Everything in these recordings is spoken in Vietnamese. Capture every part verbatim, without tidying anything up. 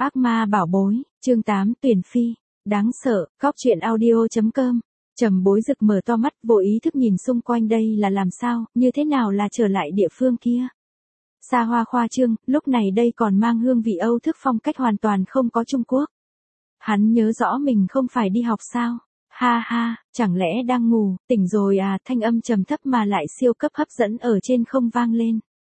Ác ma bảo bối, chương tám tuyển phi, đáng sợ, cóc truyện audio.com. Trầm Bối Dực mở to mắt, vô ý thức nhìn xung quanh, đây là làm sao, như thế nào là trở lại địa phương kia. Xa hoa khoa trương, lúc này đây còn mang hương vị Âu thức phong cách hoàn toàn không có Trung Quốc. Hắn nhớ rõ mình không phải đi học sao. Ha ha, chẳng lẽ đang ngủ, tỉnh rồi à, thanh âm trầm thấp mà lại siêu cấp hấp dẫn ở trên không vang lên.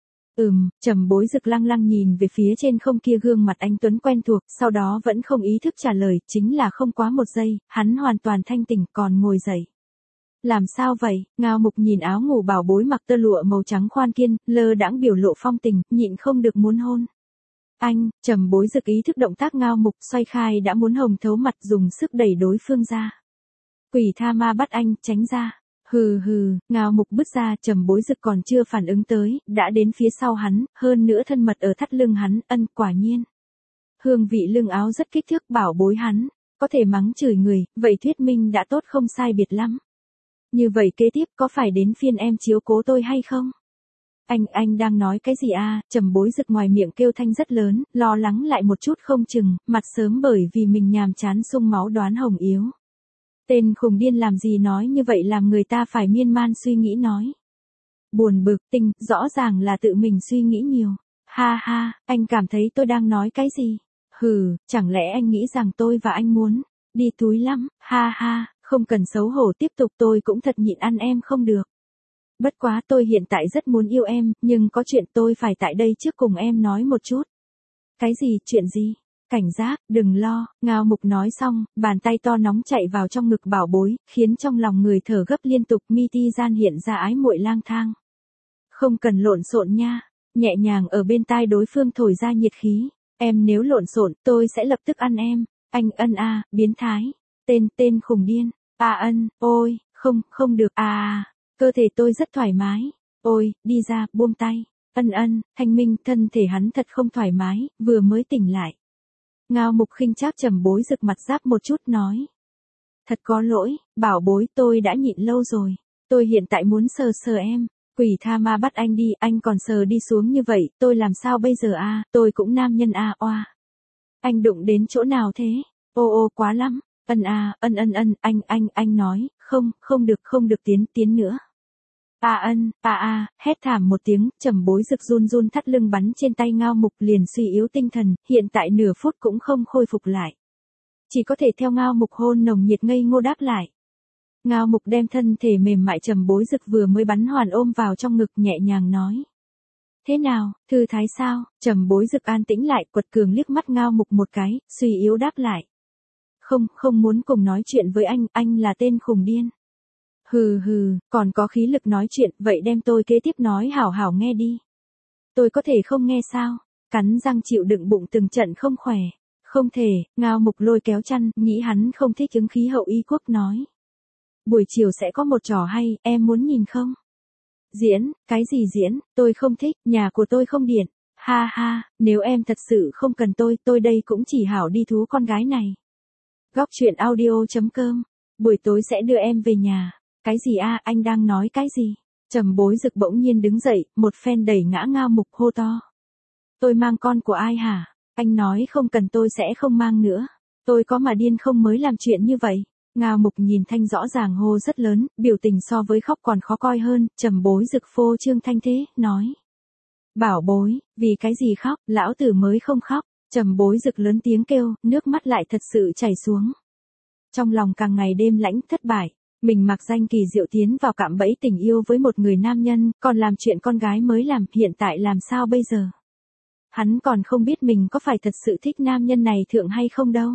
Ừm, Trầm Bối Dực lăng lăng nhìn về phía trên không kia gương mặt anh tuấn quen thuộc, sau đó vẫn không ý thức trả lời, chính là không quá một giây, hắn hoàn toàn thanh tỉnh còn ngồi dậy. Làm sao vậy? Ngao Mục nhìn áo ngủ bảo bối mặc tơ lụa màu trắng khoan kiên, lơ đãng biểu lộ phong tình, nhịn không được muốn hôn. Anh, Trầm Bối Dực ý thức động tác Ngao Mục xoay khai đã muốn hồng thấu mặt, dùng sức đẩy đối phương ra. Quỷ tha ma bắt anh, tránh ra. Hừ hừ, Ngao Mục bứt ra, Trầm Bối Dực còn chưa phản ứng tới, đã đến phía sau hắn, hơn nữa thân mật ở thắt lưng hắn, ân quả nhiên. Hương vị lưng áo rất kích thước bảo bối hắn, có thể mắng chửi người, vậy thuyết minh đã tốt không sai biệt lắm. Như vậy kế tiếp có phải đến phiên em chiếu cố tôi hay không? Anh, anh đang nói cái gì à, Trầm Bối Dực ngoài miệng kêu thanh rất lớn, lo lắng lại một chút không chừng, mặt sớm bởi vì mình nhàm chán sung máu đoán hồng yếu. Tên khùng điên làm gì nói như vậy làm người ta phải miên man suy nghĩ nói. Buồn bực tinh, rõ ràng là tự mình suy nghĩ nhiều. Ha ha, anh cảm thấy tôi đang nói cái gì? Hừ, chẳng lẽ anh nghĩ rằng tôi và anh muốn đi túi lắm, ha ha, không cần xấu hổ tiếp tục, tôi cũng thật nhịn ăn em không được. Bất quá tôi hiện tại rất muốn yêu em, nhưng có chuyện tôi phải tại đây trước cùng em nói một chút. Cái gì, chuyện gì? Cảnh giác, đừng lo, Ngao Mục nói xong, bàn tay to nóng chạy vào trong ngực bảo bối, khiến trong lòng người thở gấp liên tục, mi ti gian hiện ra ái muội lang thang. Không cần lộn xộn nha, nhẹ nhàng ở bên tai đối phương thổi ra nhiệt khí, em nếu lộn xộn, tôi sẽ lập tức ăn em, anh ân a, biến thái, tên, tên khùng điên, a ân, ôi, không, không được, à, cơ thể tôi rất thoải mái, ôi, đi ra, buông tay, ân ân, thanh minh, thân thể hắn thật không thoải mái, vừa mới tỉnh lại. Ngao Mục khinh trác Trầm Bối Dực mặt giáp một chút nói. Thật có lỗi, bảo bối, tôi đã nhịn lâu rồi. Tôi hiện tại muốn sờ sờ em. Quỷ tha ma bắt anh đi, anh còn sờ đi xuống như vậy, tôi làm sao bây giờ a? Tôi cũng nam nhân a, oa. Anh đụng đến chỗ nào thế? Ô ô quá lắm. Ân a, ân ân ân, anh anh anh nói, không, không được không được tiến tiến nữa. A ân, a a, hét thảm một tiếng, Trầm Bối Dực run run thắt lưng bắn trên tay Ngao Mục liền suy yếu tinh thần, hiện tại nửa phút cũng không khôi phục lại. Chỉ có thể theo Ngao Mục hôn nồng nhiệt ngây ngô đáp lại. Ngao Mục đem thân thể mềm mại Trầm Bối Dực vừa mới bắn hoàn ôm vào trong ngực nhẹ nhàng nói. Thế nào, thư thái sao? Trầm Bối Dực an tĩnh lại, quật cường liếc mắt Ngao Mục một cái, suy yếu đáp lại. Không, không muốn cùng nói chuyện với anh, anh là tên khùng điên. Hừ hừ, còn có khí lực nói chuyện, vậy đem tôi kế tiếp nói hảo hảo nghe đi. Tôi có thể không nghe sao? Cắn răng chịu đựng bụng từng trận không khỏe. Không thể, Ngao Mục lôi kéo chăn, nghĩ hắn không thích ứng khí hậu y quốc nói. Buổi chiều sẽ có một trò hay, em muốn nhìn không? Diễn, cái gì diễn, tôi không thích, nhà của tôi không điện. Ha ha, nếu em thật sự không cần tôi, tôi đây cũng chỉ hảo đi thú con gái này. Góc truyện audio.com, buổi tối sẽ đưa em về nhà. Cái gì a, anh đang nói cái gì? Trầm Bối Dực bỗng nhiên đứng dậy, một phen đẩy ngã Ngao Mục hô to. Tôi mang con của ai hả? Anh nói không cần tôi sẽ không mang nữa. Tôi có mà điên không mới làm chuyện như vậy. Ngao Mục nhìn thanh rõ ràng hô rất lớn, biểu tình so với khóc còn khó coi hơn, Trầm Bối Dực phô trương thanh thế, nói. Bảo bối, vì cái gì khóc, lão tử mới không khóc. Trầm Bối Dực lớn tiếng kêu, nước mắt lại thật sự chảy xuống. Trong lòng càng ngày đêm lãnh thất bại. Mình mặc danh kỳ diệu tiến vào cạm bẫy tình yêu với một người nam nhân, còn làm chuyện con gái mới làm, hiện tại làm sao bây giờ? Hắn còn không biết mình có phải thật sự thích nam nhân này thượng hay không đâu.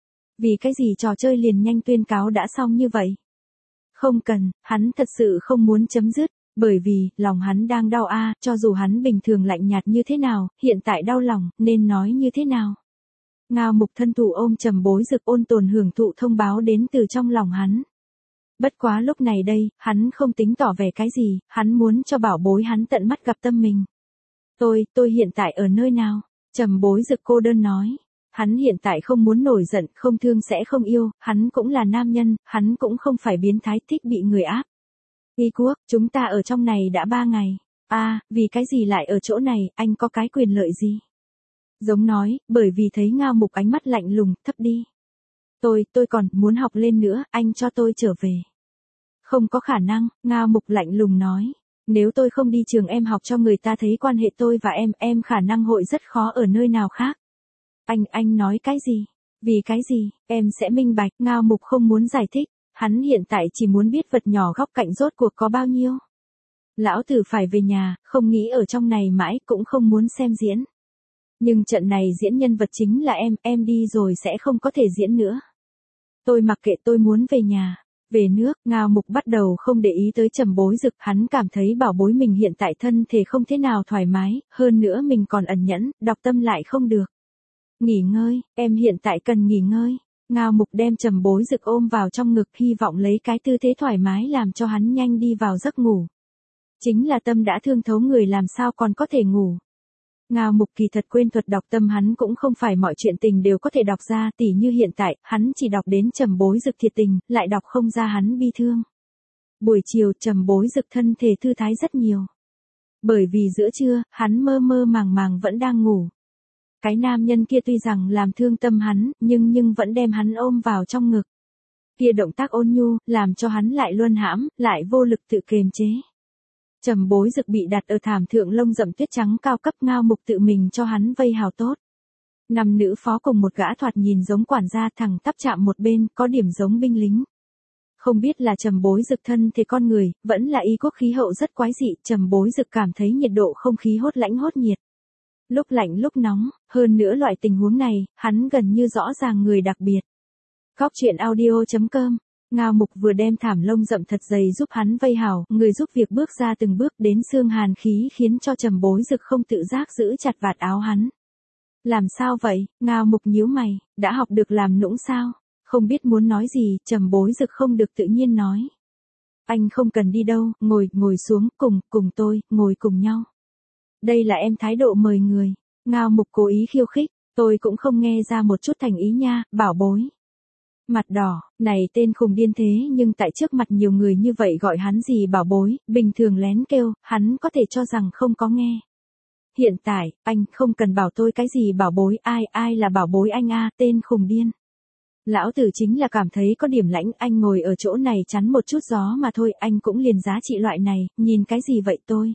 Vì cái gì trò chơi liền nhanh tuyên cáo đã xong như vậy? Không cần, hắn thật sự không muốn chấm dứt, bởi vì, lòng hắn đang đau a, cho dù hắn bình thường lạnh nhạt như thế nào, hiện tại đau lòng, nên nói như thế nào? Ngao Mục thân thủ ôm Trầm Bối Dực ôn tồn hưởng thụ thông báo đến từ trong lòng hắn. Bất quá lúc này đây, hắn không tính tỏ vẻ cái gì, hắn muốn cho bảo bối hắn tận mắt gặp tâm mình. Tôi, tôi hiện tại ở nơi nào? Trầm Bối Dực cô đơn nói. Hắn hiện tại không muốn nổi giận, không thương sẽ không yêu, hắn cũng là nam nhân, hắn cũng không phải biến thái thích bị người áp. Y quốc, chúng ta ở trong này đã ba ngày. À, vì cái gì lại ở chỗ này, anh có cái quyền lợi gì? Giống nói, bởi vì thấy Ngao Mục ánh mắt lạnh lùng, thấp đi. Tôi, tôi còn muốn học lên nữa, anh cho tôi trở về. Không có khả năng, Ngao Mục lạnh lùng nói. Nếu tôi không đi trường em học cho người ta thấy quan hệ tôi và em, em khả năng hội rất khó ở nơi nào khác. Anh, anh nói cái gì? Vì cái gì, em sẽ minh bạch, Ngao Mục không muốn giải thích, hắn hiện tại chỉ muốn biết vật nhỏ góc cạnh rốt cuộc có bao nhiêu. Lão tử phải về nhà, không nghĩ ở trong này mãi, cũng không muốn xem diễn. Nhưng trận này diễn nhân vật chính là em, em đi rồi sẽ không có thể diễn nữa. Tôi mặc kệ, tôi muốn về nhà. Về nước, Ngao Mục bắt đầu không để ý tới Trầm Bối Dực, hắn cảm thấy bảo bối mình hiện tại thân thể không thế nào thoải mái, hơn nữa mình còn ẩn nhẫn, đọc tâm lại không được. Nghỉ ngơi, em hiện tại cần nghỉ ngơi. Ngao Mục đem Trầm Bối Dực ôm vào trong ngực, hy vọng lấy cái tư thế thoải mái làm cho hắn nhanh đi vào giấc ngủ. Chính là tâm đã thương thấu người làm sao còn có thể ngủ. Ngao Mục kỳ thật quên thuật đọc tâm, hắn cũng không phải mọi chuyện tình đều có thể đọc ra, tỉ như hiện tại, hắn chỉ đọc đến Trầm Bối Dực thiệt tình, lại đọc không ra hắn bi thương. Buổi chiều, Trầm Bối Dực thân thể thư thái rất nhiều. Bởi vì giữa trưa, hắn mơ mơ màng màng vẫn đang ngủ. Cái nam nhân kia tuy rằng làm thương tâm hắn, nhưng nhưng vẫn đem hắn ôm vào trong ngực. Kia động tác ôn nhu, làm cho hắn lại luân hãm, lại vô lực tự kiềm chế. Trầm Bối Dực bị đặt ở thảm thượng lông rậm tuyết trắng cao cấp, Ngao Mục tự mình cho hắn vây hào tốt. Năm nữ phó cùng một gã thoạt nhìn giống quản gia thẳng tắp chạm một bên, có điểm giống binh lính. Không biết là Trầm Bối Dực thân thể con người, vẫn là y quốc khí hậu rất quái dị, Trầm Bối Dực cảm thấy nhiệt độ không khí hốt lãnh hốt nhiệt. Lúc lạnh lúc nóng, hơn nữa loại tình huống này, hắn gần như rõ ràng người đặc biệt. Góc truyện audio chấm com. Ngao Mục vừa đem thảm lông rậm thật dày giúp hắn vây hào, người giúp việc bước ra từng bước đến xương hàn khí khiến cho Trầm Bối Dực không tự giác giữ chặt vạt áo hắn. Làm sao vậy, Ngao Mục nhíu mày, đã học được làm nũng sao? Không biết muốn nói gì, Trầm Bối Dực không được tự nhiên nói. Anh không cần đi đâu, ngồi, ngồi xuống, cùng, cùng tôi, ngồi cùng nhau. Đây là em thái độ mời người. Ngao Mục cố ý khiêu khích, tôi cũng không nghe ra một chút thành ý nha, bảo bối. Mặt đỏ, này tên khùng điên thế nhưng tại trước mặt nhiều người như vậy gọi hắn gì bảo bối, bình thường lén kêu, hắn có thể cho rằng không có nghe. Hiện tại, anh không cần bảo tôi cái gì bảo bối, ai, ai là bảo bối anh a, tên khùng điên. Lão tử chính là cảm thấy có điểm lãnh, anh ngồi ở chỗ này chắn một chút gió mà thôi, anh cũng liền giá trị loại này, nhìn cái gì vậy tôi.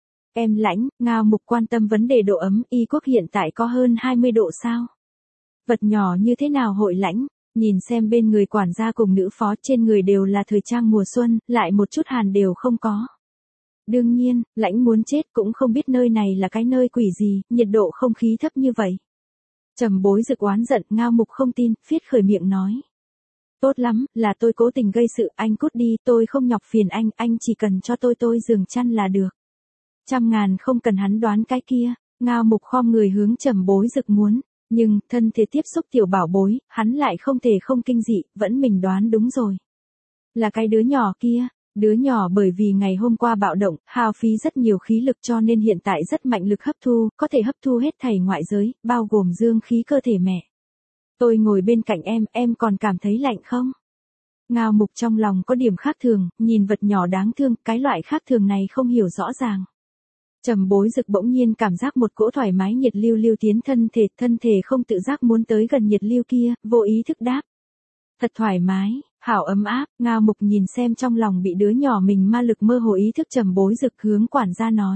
Em lãnh, Ngao Mục quan tâm vấn đề độ ấm, y quốc hiện tại có hơn hai mươi độ sao? Vật nhỏ như thế nào hội lãnh? Nhìn xem bên người quản gia cùng nữ phó, trên người đều là thời trang mùa xuân, lại một chút hàn đều không có. Đương nhiên, lãnh muốn chết, cũng không biết nơi này là cái nơi quỷ gì, nhiệt độ không khí thấp như vậy. Trầm Bối Dực oán giận, Ngao Mục không tin, phiết khởi miệng nói. Tốt lắm, là tôi cố tình gây sự, anh cút đi, tôi không nhọc phiền anh, anh chỉ cần cho tôi tôi giường chăn là được. Trăm ngàn không cần hắn đoán cái kia, Ngao Mục khom người hướng Trầm Bối Dực muốn. Nhưng, thân thể tiếp xúc tiểu bảo bối, hắn lại không thể không kinh dị, vẫn mình đoán đúng rồi. Là cái đứa nhỏ kia, đứa nhỏ bởi vì ngày hôm qua bạo động, hao phí rất nhiều khí lực cho nên hiện tại rất mạnh lực hấp thu, có thể hấp thu hết thảy ngoại giới, bao gồm dương khí cơ thể mẹ. Tôi ngồi bên cạnh em, em còn cảm thấy lạnh không? Ngao Mục trong lòng có điểm khác thường, nhìn vật nhỏ đáng thương, cái loại khác thường này không hiểu rõ ràng. Trầm Bối Dực bỗng nhiên cảm giác một cỗ thoải mái nhiệt lưu lưu tiến thân thể, thân thể không tự giác muốn tới gần nhiệt lưu kia, vô ý thức đáp. Thật thoải mái, hảo ấm áp, Ngao Mục nhìn xem trong lòng bị đứa nhỏ mình ma lực mơ hồ ý thức Trầm Bối Dực hướng quản gia nói.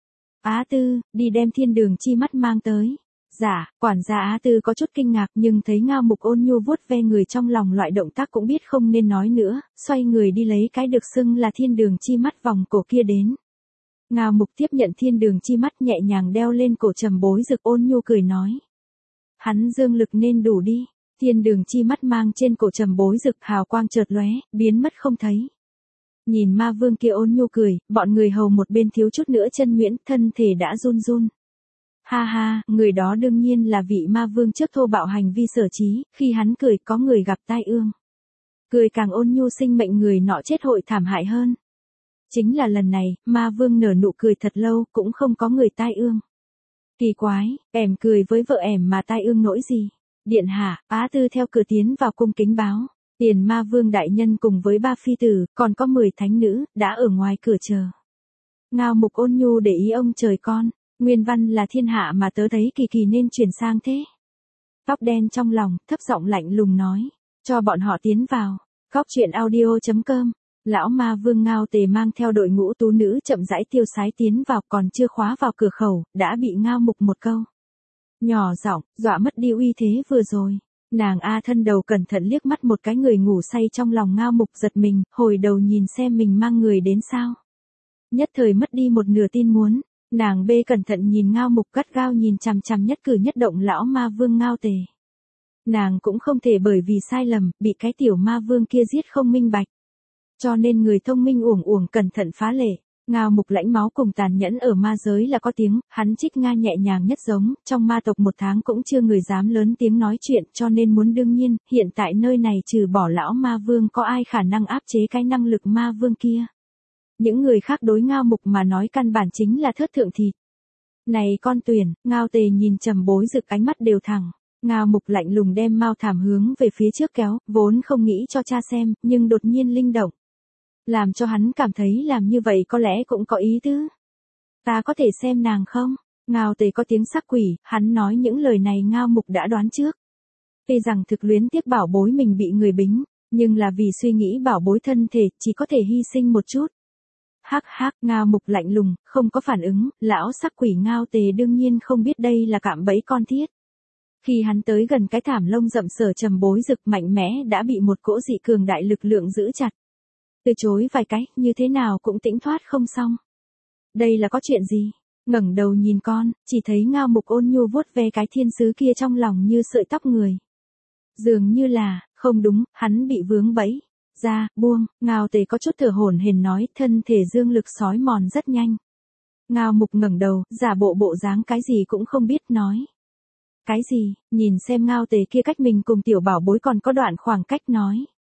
Á Tư, đi đem thiên đường chi mắt mang tới. Dạ, quản gia Á Tư có chút kinh ngạc nhưng thấy Ngao Mục ôn nhu vuốt ve người trong lòng loại động tác cũng biết không nên nói nữa, xoay người đi lấy cái được xưng là thiên đường chi mắt vòng cổ kia đến. Ngao Mục tiếp nhận thiên đường chi mắt nhẹ nhàng đeo lên cổ Trầm Bối Dực, ôn nhu cười nói. Hắn dương lực nên đủ đi, thiên đường chi mắt mang trên cổ Trầm Bối Dực hào quang chợt lóe, biến mất không thấy. Nhìn ma vương kia ôn nhu cười, bọn người hầu một bên thiếu chút nữa chân nhuyễn, thân thể đã run run. Ha ha, người đó đương nhiên là vị ma vương trước thô bạo hành vi sở trí, khi hắn cười có người gặp tai ương. Cười càng ôn nhu sinh mệnh người nọ chết hội thảm hại hơn. Chính là lần này, ma vương nở nụ cười thật lâu, cũng không có người tai ương. Kỳ quái, ẻm cười với vợ ẻm mà tai ương nỗi gì? Điện hạ, Á Tư theo cửa tiến vào cung kính báo. Tiền ma vương đại nhân cùng với ba phi tử, còn có mười thánh nữ, đã ở ngoài cửa chờ. Ngao Mục ôn nhu để ý ông trời con. Nguyên văn là thiên hạ mà tớ thấy kỳ kỳ nên chuyển sang thế. Tóc đen trong lòng, thấp giọng lạnh lùng nói. Cho bọn họ tiến vào. Góc chuyện audio chấm com. Lão ma vương Ngao Tề mang theo đội ngũ tú nữ chậm rãi tiêu sái tiến vào, còn chưa khóa vào cửa khẩu, đã bị Ngao Mục một câu nhỏ giọng, dọa mất đi uy thế vừa rồi. Nàng A thân đầu cẩn thận liếc mắt một cái người ngủ say trong lòng Ngao Mục giật mình, hồi đầu nhìn xem mình mang người đến sao. Nhất thời mất đi một nửa tin muốn, nàng B cẩn thận nhìn Ngao Mục gắt gao nhìn chằm chằm nhất cử nhất động lão ma vương Ngao Tề. Nàng cũng không thể bởi vì sai lầm, bị cái tiểu ma vương kia giết không minh bạch. Cho nên người thông minh uổng uổng cẩn thận phá lệ. Ngao Mục lãnh máu cùng tàn nhẫn ở ma giới là có tiếng, hắn trích Nga nhẹ nhàng nhất giống, trong ma tộc một tháng cũng chưa người dám lớn tiếng nói chuyện, cho nên muốn đương nhiên, hiện tại nơi này trừ bỏ lão ma vương có ai khả năng áp chế cái năng lực ma vương kia. Những người khác đối Ngao Mục mà nói căn bản chính là thớt thượng thịt. Này con tuyển, Ngao Tề nhìn Trầm Bối Dực ánh mắt đều thẳng. Ngao Mục lạnh lùng đem mao thảm hướng về phía trước kéo, vốn không nghĩ cho cha xem, nhưng đột nhiên linh động. Làm cho hắn cảm thấy làm như vậy có lẽ cũng có ý tứ. Ta có thể xem nàng không? Ngao Tề có tiếng sắc quỷ, hắn nói những lời này Ngao Mục đã đoán trước. Tuy rằng thực luyến tiếc bảo bối mình bị người bính, nhưng là vì suy nghĩ bảo bối thân thể, chỉ có thể hy sinh một chút. Hắc hắc, Ngao Mục lạnh lùng, không có phản ứng, lão sắc quỷ Ngao Tề đương nhiên không biết đây là cạm bẫy con thiết. Khi hắn tới gần cái thảm lông rậm sở Trầm Bối Dực mạnh mẽ đã bị một cỗ dị cường đại lực lượng giữ chặt. Từ chối vài cái, như thế nào cũng tĩnh thoát không xong. Đây là có chuyện gì? Ngẩng đầu nhìn con, chỉ thấy Ngao Mục ôn nhu vuốt ve cái thiên sứ kia trong lòng như sợi tóc người. Dường như là, không đúng, hắn bị vướng bẫy. Ra, buông, Ngao Tề có chút thở hổn hển nói, thân thể dương lực sói mòn rất nhanh. Ngao Mục ngẩng đầu, giả bộ bộ dáng cái gì cũng không biết nói. Cái gì? Nhìn xem Ngao Tề kia cách mình cùng tiểu bảo bối còn có đoạn khoảng cách nói.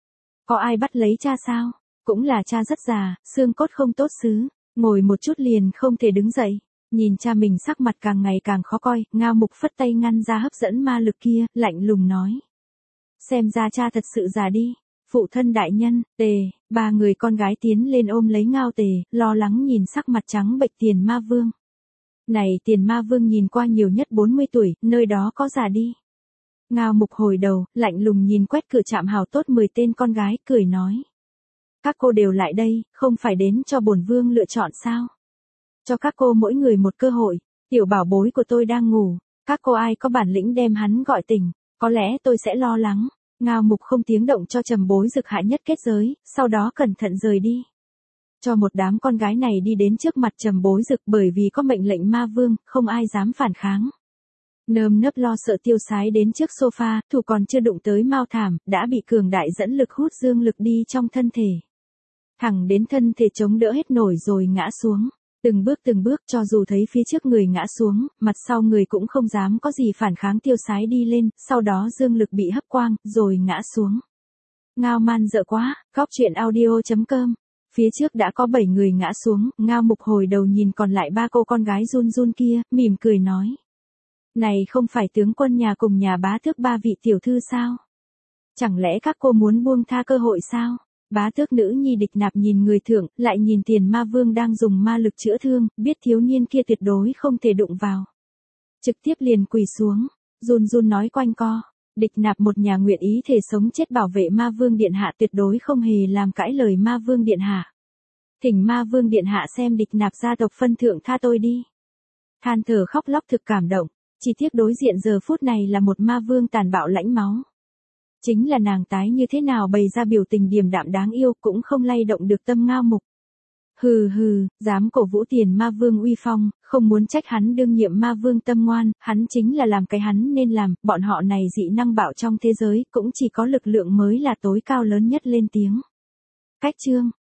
Có ai bắt lấy cha sao? Cũng là cha rất già, xương cốt không tốt xứ, ngồi một chút liền không thể đứng dậy. Nhìn cha mình sắc mặt càng ngày càng khó coi, Ngao Mục phất tay ngăn ra hấp dẫn ma lực kia, lạnh lùng nói. Xem ra cha thật sự già đi. Phụ thân đại nhân, Tề, ba người con gái tiến lên ôm lấy Ngao Tề, lo lắng nhìn sắc mặt trắng bệch Tiền Ma Vương. Này Tiền Ma Vương nhìn qua nhiều nhất bốn mươi tuổi, nơi đó có già đi. Ngao Mục hồi đầu, lạnh lùng nhìn quét cửa chạm hào tốt mười tên con gái, cười nói. Các cô đều lại đây, không phải đến cho bổn vương lựa chọn sao? Cho các cô mỗi người một cơ hội, tiểu bảo bối của tôi đang ngủ, các cô ai có bản lĩnh đem hắn gọi tỉnh, có lẽ tôi sẽ lo lắng. Ngao Mục không tiếng động cho Trầm Bối Dực hạ nhất kết giới, sau đó cẩn thận rời đi. Cho một đám con gái này đi đến trước mặt Trầm Bối Dực bởi vì có mệnh lệnh ma vương, không ai dám phản kháng. Nơm nớp lo sợ tiêu sái đến trước sofa, thủ còn chưa đụng tới mao thảm, đã bị cường đại dẫn lực hút dương lực đi trong thân thể. Thẳng đến thân thể chống đỡ hết nổi rồi ngã xuống. Từng bước từng bước cho dù thấy phía trước người ngã xuống, mặt sau người cũng không dám có gì phản kháng tiêu sái đi lên, sau đó dương lực bị hấp quang, rồi ngã xuống. Ngao man dợ quá, góc chuyện audio chấm com. Phía trước đã có bảy người ngã xuống, Ngao Mục hồi đầu nhìn còn lại ba cô con gái run run kia, mỉm cười nói. Này không phải tướng quân nhà cùng nhà bá tước ba vị tiểu thư sao? Chẳng lẽ các cô muốn buông tha cơ hội sao? Bá tước nữ nhi Địch Nạp nhìn người thượng, lại nhìn Tiền Ma Vương đang dùng ma lực chữa thương, biết thiếu niên kia tuyệt đối không thể đụng vào. Trực tiếp liền quỳ xuống, run run nói quanh co. Địch Nạp một nhà nguyện ý thể sống chết bảo vệ Ma Vương Điện Hạ tuyệt đối không hề làm cãi lời Ma Vương Điện Hạ. Thỉnh Ma Vương Điện Hạ xem Địch Nạp gia tộc phân thượng tha tôi đi. Than thở khóc lóc thực cảm động, chỉ tiếc đối diện giờ phút này là một Ma Vương tàn bạo lãnh máu. Chính là nàng tái như thế nào bày ra biểu tình điềm đạm đáng yêu cũng không lay động được tâm Ngao Mục. Hừ hừ, dám cổ vũ Tiền Ma Vương uy phong, không muốn trách hắn đương nhiệm Ma Vương tâm ngoan, hắn chính là làm cái hắn nên làm, bọn họ này dị năng bạo trong thế giới, cũng chỉ có lực lượng mới là tối cao lớn nhất lên tiếng. Cách chương